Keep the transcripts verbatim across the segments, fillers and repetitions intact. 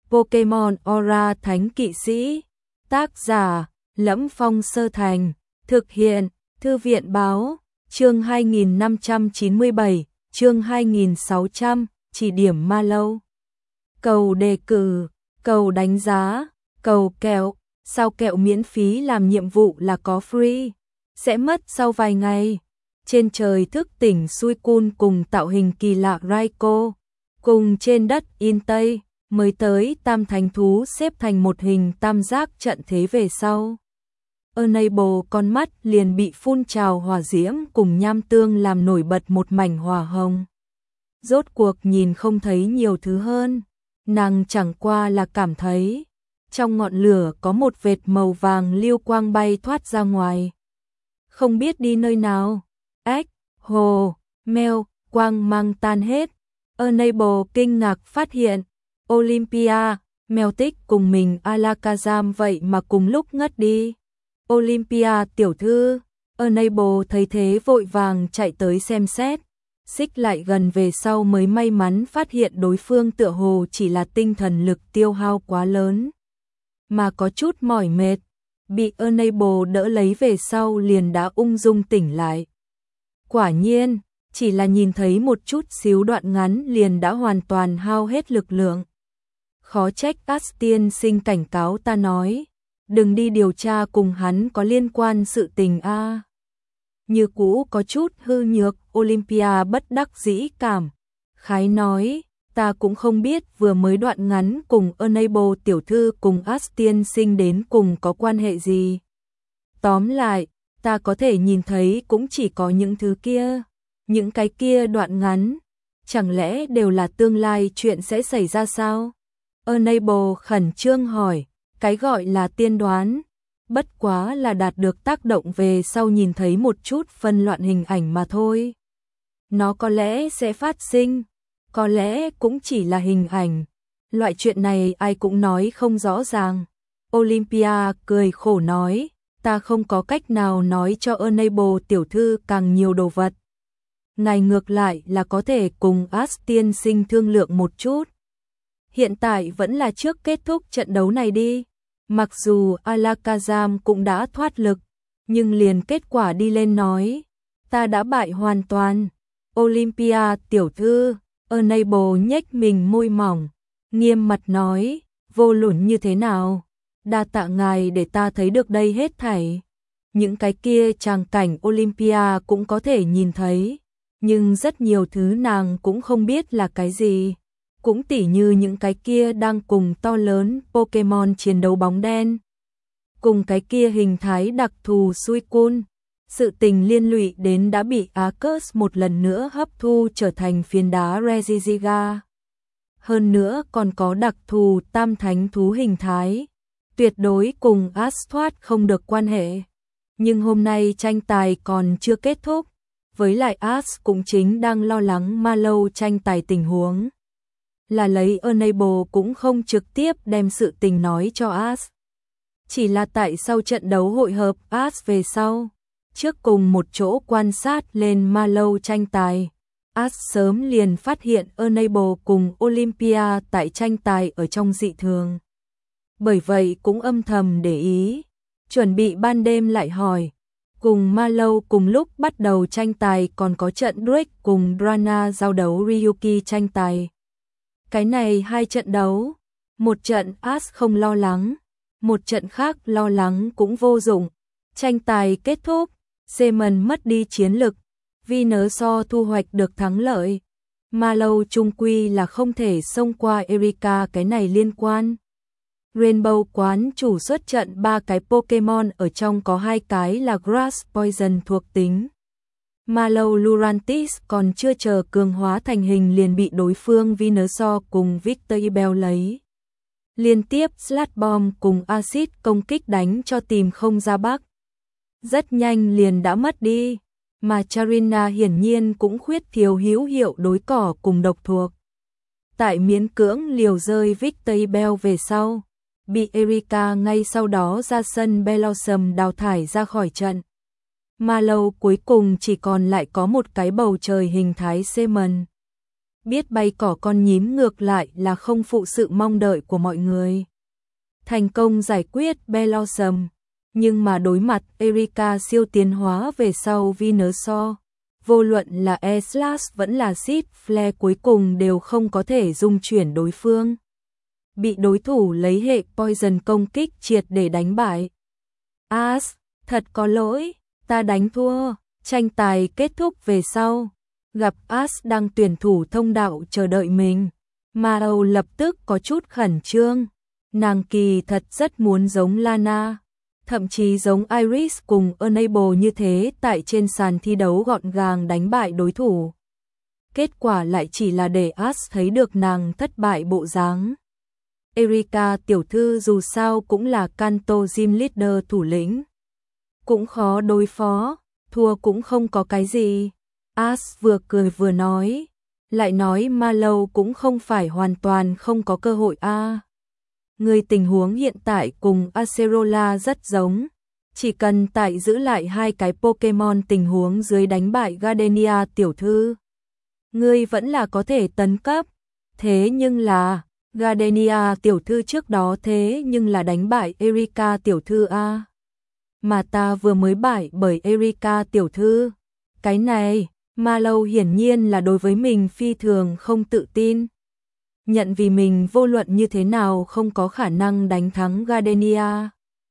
Pokemon Aura Thánh Kỵ Sĩ. Tác giả: Lẫm Phong Sơ Thành. Thực hiện: Thư viện báo. Chương hai nghìn năm trăm chín mươi bảy, chương hai nghìn sáu trăm, chỉ điểm Mallow. Cầu đề cử, cầu đánh giá, cầu kẹo. Sao kẹo miễn phí làm nhiệm vụ là có free, sẽ mất sau vài ngày. Trên trời thức tỉnh Suicune cùng tạo hình kỳ lạ Raikou, cùng trên đất In Tây, mới tới tam thánh thú xếp thành một hình tam giác trận thế về sau. Enable con mắt liền bị phun trào hỏa diễm cùng nham tương làm nổi bật một mảnh hỏa hồng. Rốt cuộc nhìn không thấy nhiều thứ hơn, nàng chẳng qua là cảm thấy trong ngọn lửa có một vệt màu vàng lưu quang bay thoát ra ngoài. Không biết đi nơi nào. Ếch, hồ, mèo, quang mang tan hết. Enable kinh ngạc phát hiện Olympia, mèo tích cùng mình Alakazam vậy mà cùng lúc ngất đi. Olympia tiểu thư. Enable thấy thế vội vàng chạy tới xem xét, xích lại gần về sau mới may mắn phát hiện đối phương tựa hồ chỉ là tinh thần lực tiêu hao quá lớn, mà có chút mỏi mệt, bị Enable đỡ lấy về sau liền đã ung dung tỉnh lại. Quả nhiên, chỉ là nhìn thấy một chút xíu đoạn ngắn liền đã hoàn toàn hao hết lực lượng. Khó trách Ash tiên sinh cảnh cáo ta nói, đừng đi điều tra cùng hắn có liên quan sự tình a. À. Như cũ có chút hư nhược, Olympia bất đắc dĩ cảm khái nói, ta cũng không biết vừa mới đoạn ngắn cùng Enable tiểu thư cùng Ash tiên sinh đến cùng có quan hệ gì. Tóm lại, ta có thể nhìn thấy cũng chỉ có những thứ kia, những cái kia đoạn ngắn, chẳng lẽ đều là tương lai chuyện sẽ xảy ra sao? Enable khẩn trương hỏi, cái gọi là tiên đoán, bất quá là đạt được tác động về sau nhìn thấy một chút phân loạn hình ảnh mà thôi. Nó có lẽ sẽ phát sinh, có lẽ cũng chỉ là hình ảnh, loại chuyện này ai cũng nói không rõ ràng. Olympia cười khổ nói, ta không có cách nào nói cho Enable tiểu thư càng nhiều đồ vật. Ngài ngược lại là có thể cùng Ash tiên sinh thương lượng một chút. Hiện tại vẫn là trước kết thúc trận đấu này đi. Mặc dù Alakazam cũng đã thoát lực, nhưng liền kết quả đi lên nói, ta đã bại hoàn toàn. Olympia tiểu thư. Enable nhếch mình môi mỏng, nghiêm mặt nói, vô luận như thế nào, đa tạ ngài để ta thấy được đây hết thảy. Những cái kia tràng cảnh Olympia cũng có thể nhìn thấy, nhưng rất nhiều thứ nàng cũng không biết là cái gì. Cũng tỉ như những cái kia đang cùng to lớn Pokemon chiến đấu bóng đen, cùng cái kia hình thái đặc thù Suicune. Sự tình liên lụy đến đã bị Arceus một lần nữa hấp thu trở thành phiến đá Regigiga. Hơn nữa còn có đặc thù tam thánh thú hình thái, tuyệt đối cùng Ash thoát không được quan hệ. Nhưng hôm nay tranh tài còn chưa kết thúc, với lại Ash cũng chính đang lo lắng Mallow tranh tài tình huống. Là lấy Enable cũng không trực tiếp đem sự tình nói cho Ash. Chỉ là tại sau trận đấu hội hợp Ash về sau, trước cùng một chỗ quan sát lên Mallow tranh tài, Ash sớm liền phát hiện Enable cùng Olympia tại tranh tài ở trong dị thường. Bởi vậy cũng âm thầm để ý, chuẩn bị ban đêm lại hỏi, cùng Mallow cùng lúc bắt đầu tranh tài còn có trận Drake cùng Drana giao đấu Ryuki tranh tài. Cái này hai trận đấu, một trận Ash không lo lắng, một trận khác lo lắng cũng vô dụng. Tranh tài kết thúc, Seaman mất đi chiến lực, Venusaur thu hoạch được thắng lợi. Mallow chung quy là không thể xông qua Erika cái này liên quan. Rainbow quán chủ xuất trận ba cái Pokemon ở trong có hai cái là Grass Poison thuộc tính. Mallow Lurantis còn chưa chờ cường hóa thành hình liền bị đối phương Venusaur cùng Victreebel lấy. Liên tiếp Sludge Bomb cùng Acid công kích đánh cho tìm không ra bắc. Rất nhanh liền đã mất đi, mà Charina hiển nhiên cũng khuyết thiếu hữu hiệu đối cỏ cùng độc thuộc. Tại miễn cưỡng liều rơi Victreebel về sau, bị Erika ngay sau đó ra sân Blossom đào thải ra khỏi trận. Mallow cuối cùng chỉ còn lại có một cái bầu trời hình thái Seaman. biết bay cỏ con nhím ngược lại là không phụ sự mong đợi của mọi người. Thành công giải quyết Blossom, nhưng mà đối mặt Erika siêu tiến hóa về sau Venusaur, vô luận là E-Slash vẫn là Sith Flare cuối cùng đều không có thể dung chuyển đối phương. Bị đối thủ lấy hệ Poison công kích triệt để đánh bại. Ash, thật có lỗi, ta đánh thua. Tranh tài kết thúc về sau, gặp Ash đang tuyển thủ thông đạo chờ đợi mình. Marrow lập tức có chút khẩn trương. Nàng kỳ thật rất muốn giống Lana, thậm chí giống Iris cùng Enable như thế tại trên sàn thi đấu gọn gàng đánh bại đối thủ. Kết quả lại chỉ là để Ash thấy được nàng thất bại bộ dáng. Erika tiểu thư dù sao cũng là Kanto Gym Leader thủ lĩnh. Cũng khó đối phó, thua cũng không có cái gì. Ash vừa cười vừa nói, lại nói Marlow cũng không phải hoàn toàn không có cơ hội a. À. Người tình huống hiện tại cùng Acerola rất giống, chỉ cần tại giữ lại hai cái Pokemon tình huống dưới đánh bại Gardenia tiểu thư. Ngươi vẫn là có thể tấn cấp, thế nhưng là, Gardenia tiểu thư trước đó thế nhưng là đánh bại Erika tiểu thư a. Mà ta vừa mới bại bởi Erika tiểu thư. Cái này, Marlow hiển nhiên là đối với mình phi thường không tự tin. Nhận vì mình vô luận như thế nào không có khả năng đánh thắng Gardenia.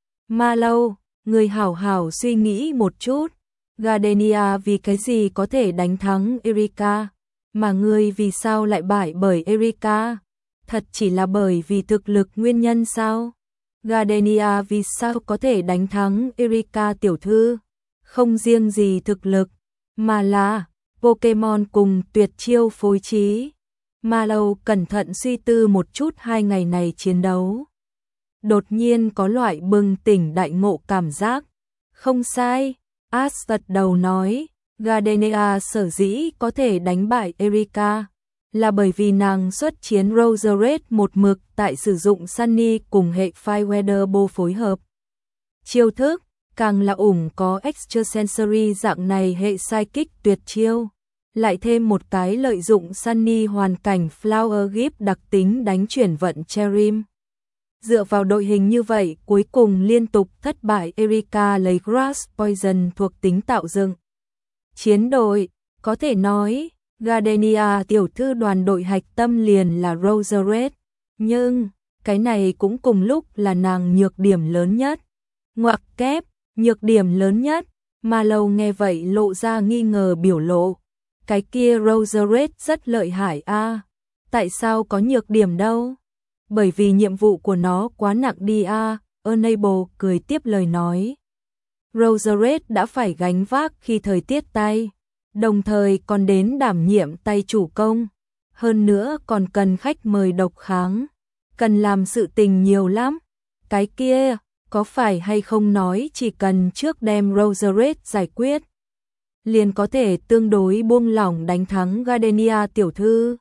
Marlow, người hảo hảo suy nghĩ một chút. Gardenia vì cái gì có thể đánh thắng Erika, mà ngươi vì sao lại bại bởi Erika? Thật chỉ là bởi vì thực lực nguyên nhân sao? Gardenia vì sao có thể đánh thắng Erika tiểu thư? Không riêng gì thực lực, mà là Pokemon cùng tuyệt chiêu phối trí. Marlow cẩn thận suy tư một chút hai ngày này chiến đấu. Đột nhiên có loại bừng tỉnh đại ngộ cảm giác. Không sai, Ash gật đầu nói, Gardenia sở dĩ có thể đánh bại Erika là bởi vì nàng xuất chiến Roserade một mực tại sử dụng Sunny cùng hệ Fire Weather Ball phối hợp. Chiêu thức, càng là ủng có Extrasensory dạng này hệ Psychic tuyệt chiêu, lại thêm một cái lợi dụng Sunny hoàn cảnh Flower Gift đặc tính đánh chuyển vận Cherim. Dựa vào đội hình như vậy, cuối cùng liên tục thất bại Erika lấy Grass Poison thuộc tính tạo dựng. Chiến đội, có thể nói, Gardenia tiểu thư đoàn đội hạch tâm liền là Roserade, nhưng cái này cũng cùng lúc là nàng nhược điểm lớn nhất. Ngoặc kép, nhược điểm lớn nhất, Marlow nghe vậy lộ ra nghi ngờ biểu lộ. Cái kia Roserade rất lợi hại a, à. Tại sao có nhược điểm đâu? Bởi vì nhiệm vụ của nó quá nặng đi a, à. Enable cười tiếp lời nói. Roserade đã phải gánh vác khi thời tiết tay, đồng thời còn đến đảm nhiệm tay chủ công, hơn nữa còn cần khách mời độc kháng, cần làm sự tình nhiều lắm. Cái kia, có phải hay không nói chỉ cần trước đem Roserade giải quyết, liền có thể tương đối buông lỏng đánh thắng Gardenia tiểu thư?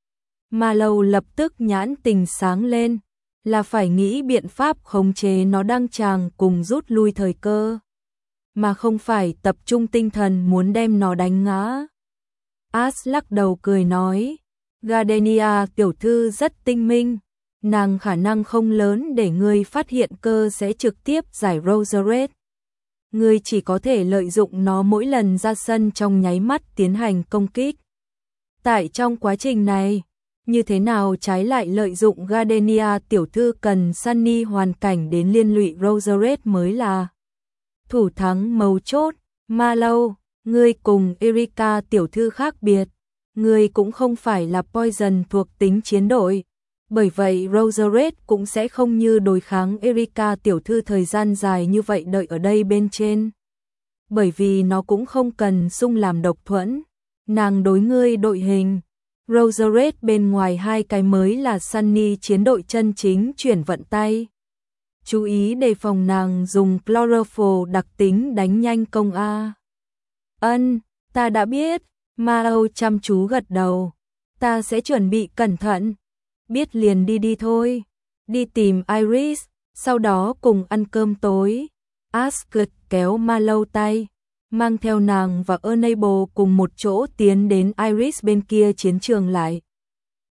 Marlow lập tức nhãn tình sáng lên, là phải nghĩ biện pháp khống chế nó đăng tràng cùng rút lui thời cơ, mà không phải tập trung tinh thần muốn đem nó đánh ngã. Ash lắc đầu cười nói, Gardenia tiểu thư rất tinh minh, nàng khả năng không lớn để ngươi phát hiện cơ sẽ trực tiếp giải Roserade. Ngươi chỉ có thể lợi dụng nó mỗi lần ra sân trong nháy mắt tiến hành công kích. Tại trong quá trình này, như thế nào trái lại lợi dụng Gardenia tiểu thư cần Sunny hoàn cảnh đến liên lụy Roserade mới là thủ thắng mấu chốt. Marlow, ngươi cùng Erika tiểu thư khác biệt, ngươi cũng không phải là Poison thuộc tính chiến đội, bởi vậy Roserade cũng sẽ không như đối kháng Erika tiểu thư thời gian dài như vậy đợi ở đây bên trên. Bởi vì nó cũng không cần xung làm độc thuẫn, nàng đối ngươi đội hình. Roserade bên ngoài hai cái mới là Sunny chiến đội chân chính chuyển vận tay. Chú ý đề phòng nàng dùng Chlorophyll đặc tính đánh nhanh công A. Ân, ta đã biết, Marlow chăm chú gật đầu. Ta sẽ chuẩn bị cẩn thận. Biết liền đi đi thôi. Đi tìm Iris, sau đó cùng ăn cơm tối. Asgard kéo Marlow tay, mang theo nàng và Enable cùng một chỗ tiến đến Iris bên kia chiến trường lại.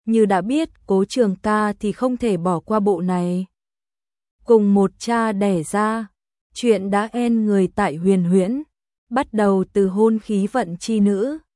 như đã biết Cố Trường ca thì không thể bỏ qua bộ này. Cùng một cha đẻ ra, chuyện đã en người tại Huyền Huyễn, bắt đầu từ hôn khí vận chi nữ,